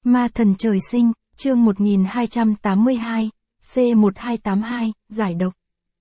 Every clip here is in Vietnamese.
Ma thần trời sinh, chương 1282, C1282, giải độc.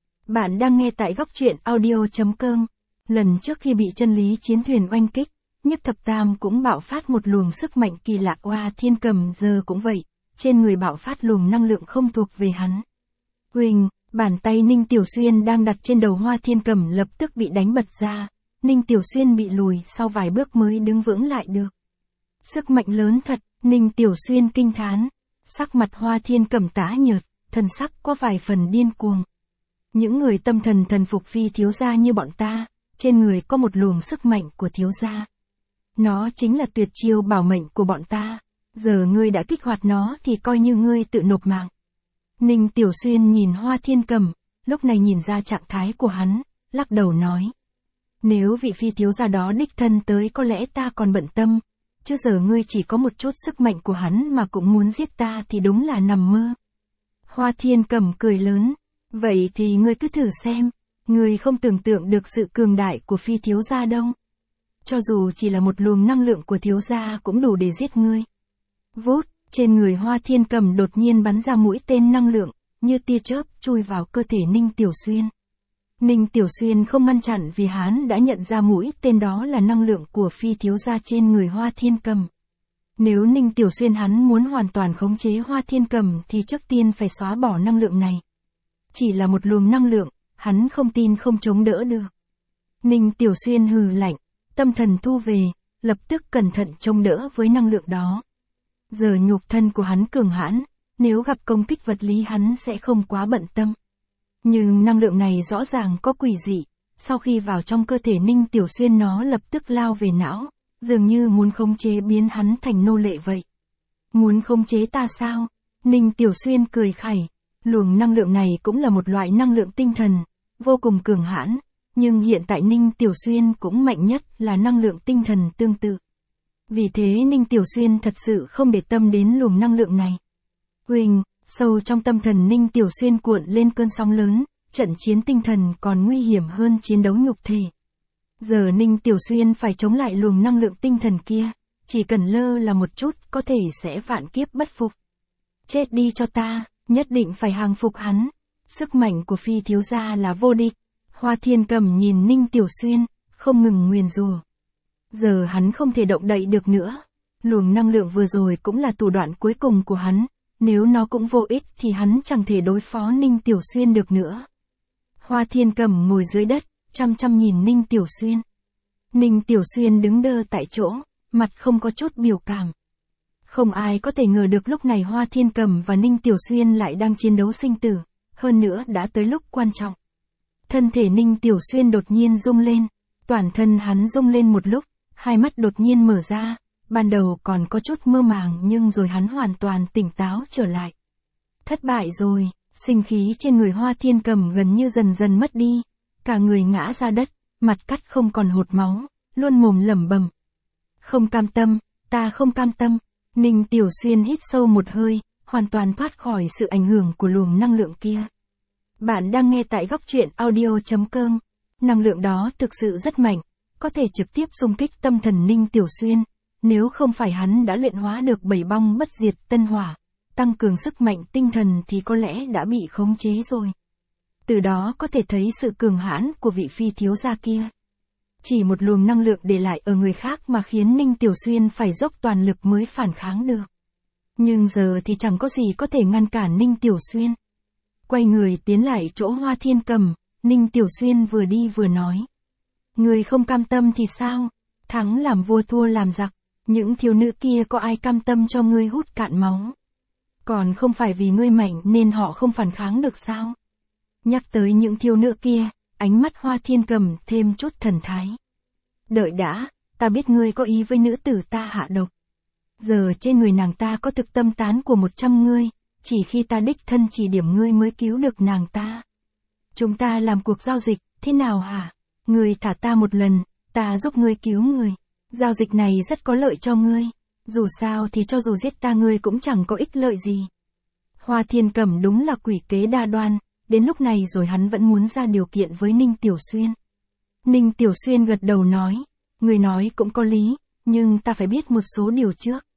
Bạn đang nghe tại góc truyện audio.com. Lần trước khi bị chân lý chiến thuyền oanh kích, Nhiếp Thập Tam cũng bạo phát một luồng sức mạnh kỳ lạ. Hoa Thiên Cầm giờ cũng vậy, trên người bạo phát luồng năng lượng không thuộc về hắn. Huỳnh, bàn tay Ninh Tiểu Xuyên đang đặt trên đầu Hoa Thiên Cầm lập tức bị đánh bật ra, Ninh Tiểu Xuyên bị lùi sau vài bước mới đứng vững lại được. Sức mạnh lớn thật, Ninh Tiểu Xuyên kinh thán, sắc mặt Hoa Thiên Cầm tái nhợt, thần sắc có vài phần điên cuồng. Những người tâm thần thần phục phi thiếu gia như bọn ta, trên người có một luồng sức mạnh của thiếu gia. Nó chính là tuyệt chiêu bảo mệnh của bọn ta, giờ ngươi đã kích hoạt nó thì coi như ngươi tự nộp mạng. Ninh Tiểu Xuyên nhìn Hoa Thiên Cầm, lúc này nhìn ra trạng thái của hắn, lắc đầu nói. Nếu vị phi thiếu gia đó đích thân tới có lẽ ta còn bận tâm, chứ giờ ngươi chỉ có một chút sức mạnh của hắn mà cũng muốn giết ta thì đúng là nằm mơ. Hoa Thiên Cầm cười lớn, vậy thì ngươi cứ thử xem, ngươi không tưởng tượng được sự cường đại của phi thiếu gia đâu. Cho dù chỉ là một luồng năng lượng của thiếu gia cũng đủ để giết ngươi. Vút, trên người Hoa Thiên Cầm đột nhiên bắn ra mũi tên năng lượng, như tia chớp chui vào cơ thể Ninh Tiểu Xuyên. Ninh Tiểu Xuyên không ngăn chặn vì hắn đã nhận ra mũi tên đó là năng lượng của phi thiếu gia trên người Hoa Thiên Cầm. Nếu Ninh Tiểu Xuyên hắn muốn hoàn toàn khống chế Hoa Thiên Cầm thì trước tiên phải xóa bỏ năng lượng này. Chỉ là một luồng năng lượng, hắn không tin không chống đỡ được. Ninh Tiểu Xuyên hừ lạnh, tâm thần thu về, lập tức cẩn thận chống đỡ với năng lượng đó. Giờ nhục thân của hắn cường hãn, nếu gặp công kích vật lý hắn sẽ không quá bận tâm. Nhưng năng lượng này rõ ràng có quỷ dị, sau khi vào trong cơ thể Ninh Tiểu Xuyên nó lập tức lao về não, dường như muốn khống chế biến hắn thành nô lệ vậy. Muốn khống chế ta sao? Ninh Tiểu Xuyên cười khẩy, luồng năng lượng này cũng là một loại năng lượng tinh thần, vô cùng cường hãn, nhưng hiện tại Ninh Tiểu Xuyên cũng mạnh nhất là năng lượng tinh thần tương tự. Vì thế Ninh Tiểu Xuyên thật sự không để tâm đến luồng năng lượng này. Huỳnh, sâu trong tâm thần Ninh Tiểu Xuyên cuộn lên cơn sóng lớn, trận chiến tinh thần còn nguy hiểm hơn chiến đấu nhục thể. Giờ Ninh Tiểu Xuyên phải chống lại luồng năng lượng tinh thần kia, chỉ cần lơ là một chút có thể sẽ vạn kiếp bất phục. Chết đi cho ta, nhất định phải hàng phục hắn. Sức mạnh của phi thiếu gia là vô địch. Hoa Thiên Cầm nhìn Ninh Tiểu Xuyên, không ngừng nguyền rủa. Giờ hắn không thể động đậy được nữa. Luồng năng lượng vừa rồi cũng là thủ đoạn cuối cùng của hắn. Nếu nó cũng vô ích thì hắn chẳng thể đối phó Ninh Tiểu Xuyên được nữa. Hoa Thiên Cầm ngồi dưới đất, chăm chăm nhìn Ninh Tiểu Xuyên. Ninh Tiểu Xuyên đứng đơ tại chỗ, mặt không có chút biểu cảm. Không ai có thể ngờ được lúc này Hoa Thiên Cầm và Ninh Tiểu Xuyên lại đang chiến đấu sinh tử, hơn nữa đã tới lúc quan trọng. Thân thể Ninh Tiểu Xuyên đột nhiên rung lên, toàn thân hắn rung lên một lúc, hai mắt đột nhiên mở ra, ban đầu còn có chút mơ màng nhưng rồi hắn hoàn toàn tỉnh táo trở lại. Thất bại rồi, sinh khí trên người Hoa Thiên Cầm gần như dần dần mất đi, cả người ngã ra đất, mặt cắt không còn hột máu, luôn mồm lẩm bẩm. Không cam tâm, ta không cam tâm. Ninh Tiểu Xuyên hít sâu một hơi, hoàn toàn thoát khỏi sự ảnh hưởng của luồng năng lượng kia. Bạn đang nghe tại góc truyện audio.com. Năng lượng đó thực sự rất mạnh, có thể trực tiếp xung kích tâm thần Ninh Tiểu Xuyên. Nếu không phải hắn đã luyện hóa được 7 băng bất diệt tân hỏa, tăng cường sức mạnh tinh thần thì có lẽ đã bị khống chế rồi. Từ đó có thể thấy sự cường hãn của vị phi thiếu gia kia. Chỉ một luồng năng lượng để lại ở người khác mà khiến Ninh Tiểu Xuyên phải dốc toàn lực mới phản kháng được. Nhưng giờ thì chẳng có gì có thể ngăn cản Ninh Tiểu Xuyên. Quay người tiến lại chỗ Hoa Thiên Cầm, Ninh Tiểu Xuyên vừa đi vừa nói. Người không cam tâm thì sao? Thắng làm vua thua làm giặc. Những thiếu nữ kia có ai cam tâm cho ngươi hút cạn máu? Còn không phải vì ngươi mạnh nên họ không phản kháng được sao? Nhắc tới những thiếu nữ kia, ánh mắt Hoa Thiên Cầm thêm chút thần thái. Đợi đã, ta biết ngươi có ý với nữ tử ta hạ độc. Giờ trên người nàng ta có thực tâm tán của 100 ngươi, chỉ khi ta đích thân chỉ điểm ngươi mới cứu được nàng ta. Chúng ta làm cuộc giao dịch, thế nào hả? Ngươi thả ta một lần, ta giúp ngươi cứu người. Giao dịch này rất có lợi cho ngươi. Dù sao thì cho dù giết ta ngươi cũng chẳng có ích lợi gì. Hoa Thiên Cầm đúng là quỷ kế đa đoan, đến lúc này rồi hắn vẫn muốn ra điều kiện với Ninh Tiểu Xuyên. Ninh Tiểu Xuyên gật đầu nói, người nói cũng có lý, nhưng ta phải biết một số điều trước.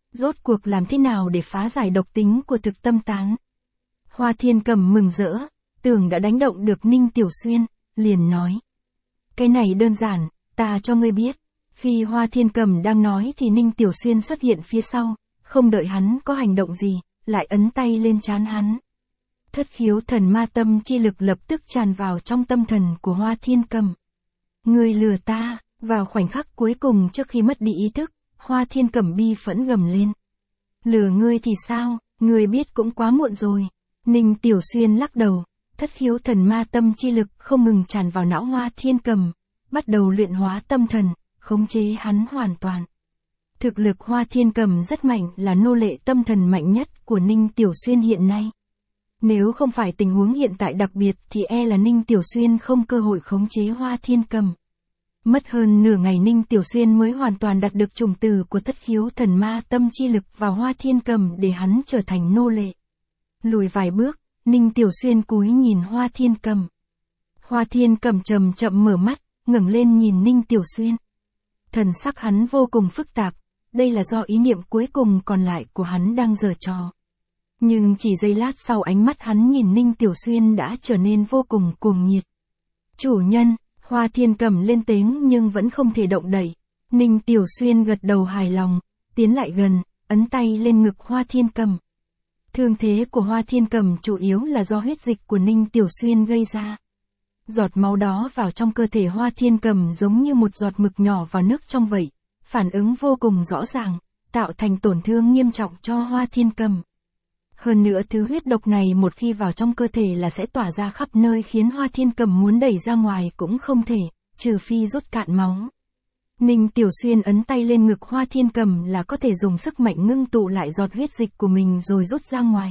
Rốt cuộc làm thế nào để phá giải độc tính của thực tâm tán? Hoa Thiên Cầm mừng rỡ, tưởng đã đánh động được Ninh Tiểu Xuyên, liền nói. Cái này đơn giản, ta cho ngươi biết. Khi Hoa Thiên Cầm đang nói thì Ninh Tiểu Xuyên xuất hiện phía sau, không đợi hắn có hành động gì, lại ấn tay lên trán hắn. Thất khiếu thần ma tâm chi lực lập tức tràn vào trong tâm thần của Hoa Thiên Cầm. Ngươi lừa ta, vào khoảnh khắc cuối cùng trước khi mất đi ý thức, Hoa Thiên Cầm bi phẫn gầm lên. Lừa ngươi thì sao, ngươi biết cũng quá muộn rồi. Ninh Tiểu Xuyên lắc đầu, thất khiếu thần ma tâm chi lực không ngừng tràn vào não Hoa Thiên Cầm, bắt đầu luyện hóa tâm thần, khống chế hắn hoàn toàn. Thực lực Hoa Thiên Cầm rất mạnh, là nô lệ tâm thần mạnh nhất của Ninh Tiểu Xuyên hiện nay. Nếu không phải tình huống hiện tại đặc biệt thì là Ninh Tiểu Xuyên không cơ hội khống chế Hoa Thiên Cầm. Mất hơn nửa ngày Ninh Tiểu Xuyên mới hoàn toàn đạt được chủng tử của thất khiếu thần ma tâm chi lực vào Hoa Thiên Cầm để hắn trở thành nô lệ. Lùi vài bước, Ninh Tiểu Xuyên cúi nhìn Hoa Thiên Cầm. Hoa Thiên Cầm chậm chậm mở mắt, ngẩng lên nhìn Ninh Tiểu Xuyên. Thần sắc hắn vô cùng phức tạp, đây là do ý niệm cuối cùng còn lại của hắn đang giở trò. Nhưng chỉ giây lát sau ánh mắt hắn nhìn Ninh Tiểu Xuyên đã trở nên vô cùng cuồng nhiệt. Chủ nhân, Hoa Thiên Cầm lên tiếng nhưng vẫn không thể động đậy. Ninh Tiểu Xuyên gật đầu hài lòng, tiến lại gần, ấn tay lên ngực Hoa Thiên Cầm. Thương thế của Hoa Thiên Cầm chủ yếu là do huyết dịch của Ninh Tiểu Xuyên gây ra. Giọt máu đó vào trong cơ thể Hoa Thiên Cầm giống như một giọt mực nhỏ vào nước trong vậy, phản ứng vô cùng rõ ràng, tạo thành tổn thương nghiêm trọng cho Hoa Thiên Cầm. Hơn nữa thứ huyết độc này một khi vào trong cơ thể là sẽ tỏa ra khắp nơi khiến Hoa Thiên Cầm muốn đẩy ra ngoài cũng không thể, trừ phi rút cạn máu. Ninh Tiểu Xuyên ấn tay lên ngực Hoa Thiên Cầm là có thể dùng sức mạnh ngưng tụ lại giọt huyết dịch của mình rồi rút ra ngoài.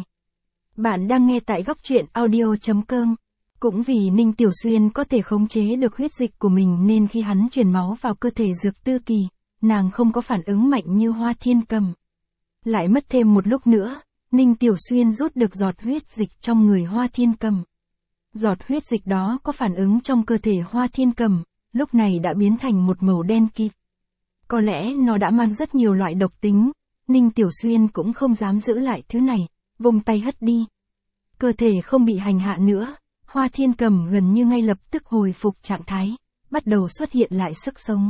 Bạn đang nghe tại góc truyện audio.com. Cũng vì Ninh Tiểu Xuyên có thể khống chế được huyết dịch của mình nên khi hắn truyền máu vào cơ thể Dược Tư Kỳ, nàng không có phản ứng mạnh như Hoa Thiên Cầm. Lại mất thêm một lúc nữa, Ninh Tiểu Xuyên rút được giọt huyết dịch trong người Hoa Thiên Cầm. Giọt huyết dịch đó có phản ứng trong cơ thể Hoa Thiên Cầm, lúc này đã biến thành một màu đen kịt. Có lẽ nó đã mang rất nhiều loại độc tính, Ninh Tiểu Xuyên cũng không dám giữ lại thứ này, vung tay hất đi. Cơ thể không bị hành hạ nữa, Hoa Thiên Cầm gần như ngay lập tức hồi phục trạng thái, bắt đầu xuất hiện lại sức sống.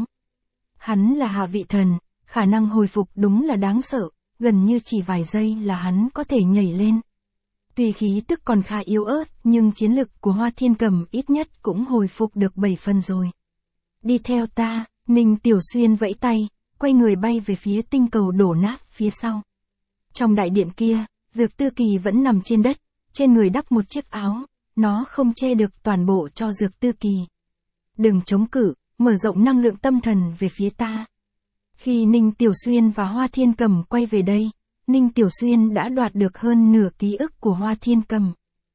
Hắn là hạ vị thần, khả năng hồi phục đúng là đáng sợ, gần như chỉ vài giây là hắn có thể nhảy lên. Tuy khí tức còn khá yếu ớt nhưng chiến lực của Hoa Thiên Cầm ít nhất cũng hồi phục được 7 phần rồi. Đi theo ta, Ninh Tiểu Xuyên vẫy tay, quay người bay về phía tinh cầu đổ nát phía sau. Trong đại điện kia, Dược Tư Kỳ vẫn nằm trên đất, trên người đắp một chiếc áo, nó không che được toàn bộ cho Dược Tư Kỳ. Đừng chống cự, mở rộng năng lượng tâm thần về phía ta. Khi Ninh Tiểu Xuyên và Hoa Thiên Cầm quay về đây, Ninh Tiểu Xuyên đã đoạt được hơn nửa ký ức của Hoa Thiên Cầm.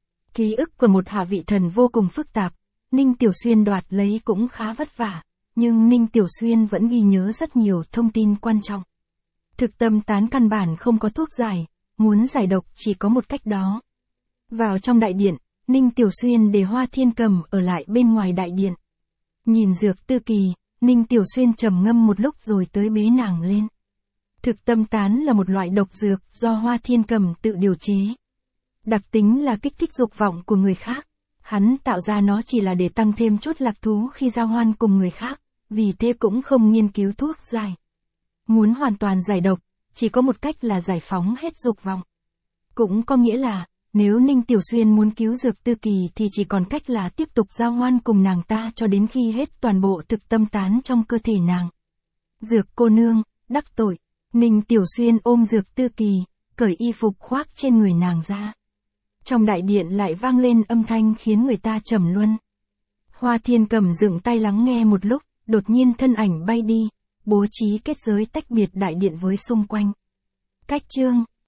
Ký ức của một hạ vị thần vô cùng phức tạp, Ninh Tiểu Xuyên đoạt lấy cũng khá vất vả, nhưng Ninh Tiểu Xuyên vẫn ghi nhớ rất nhiều thông tin quan trọng. Thực tâm tán căn bản không có thuốc giải, muốn giải độc chỉ có một cách đó. Vào trong đại điện, Ninh Tiểu Xuyên để Hoa Thiên Cầm ở lại bên ngoài đại điện. Nhìn Dược Tư Kỳ, Ninh Tiểu Xuyên trầm ngâm một lúc rồi tới bế nàng lên. Thực tâm tán là một loại độc dược do Hoa Thiên Cầm tự điều chế. Đặc tính là kích thích dục vọng của người khác. Hắn tạo ra nó chỉ là để tăng thêm chút lạc thú khi giao hoan cùng người khác, vì thế cũng không nghiên cứu thuốc giải. Muốn hoàn toàn giải độc, chỉ có một cách là giải phóng hết dục vọng. Cũng có nghĩa là, nếu Ninh Tiểu Xuyên muốn cứu Dược Tư Kỳ thì chỉ còn cách là tiếp tục giao hoan cùng nàng ta cho đến khi hết toàn bộ thực tâm tán trong cơ thể nàng. Dược cô nương, đắc tội. Ninh Tiểu Xuyên ôm Dược Tư Kỳ, cởi y phục khoác trên người nàng ra. Trong đại điện lại vang lên âm thanh khiến người ta trầm luân. Hoa Thiên Cầm dựng tay lắng nghe một lúc, đột nhiên thân ảnh bay đi, bố trí kết giới tách biệt đại điện với xung quanh. Cách chương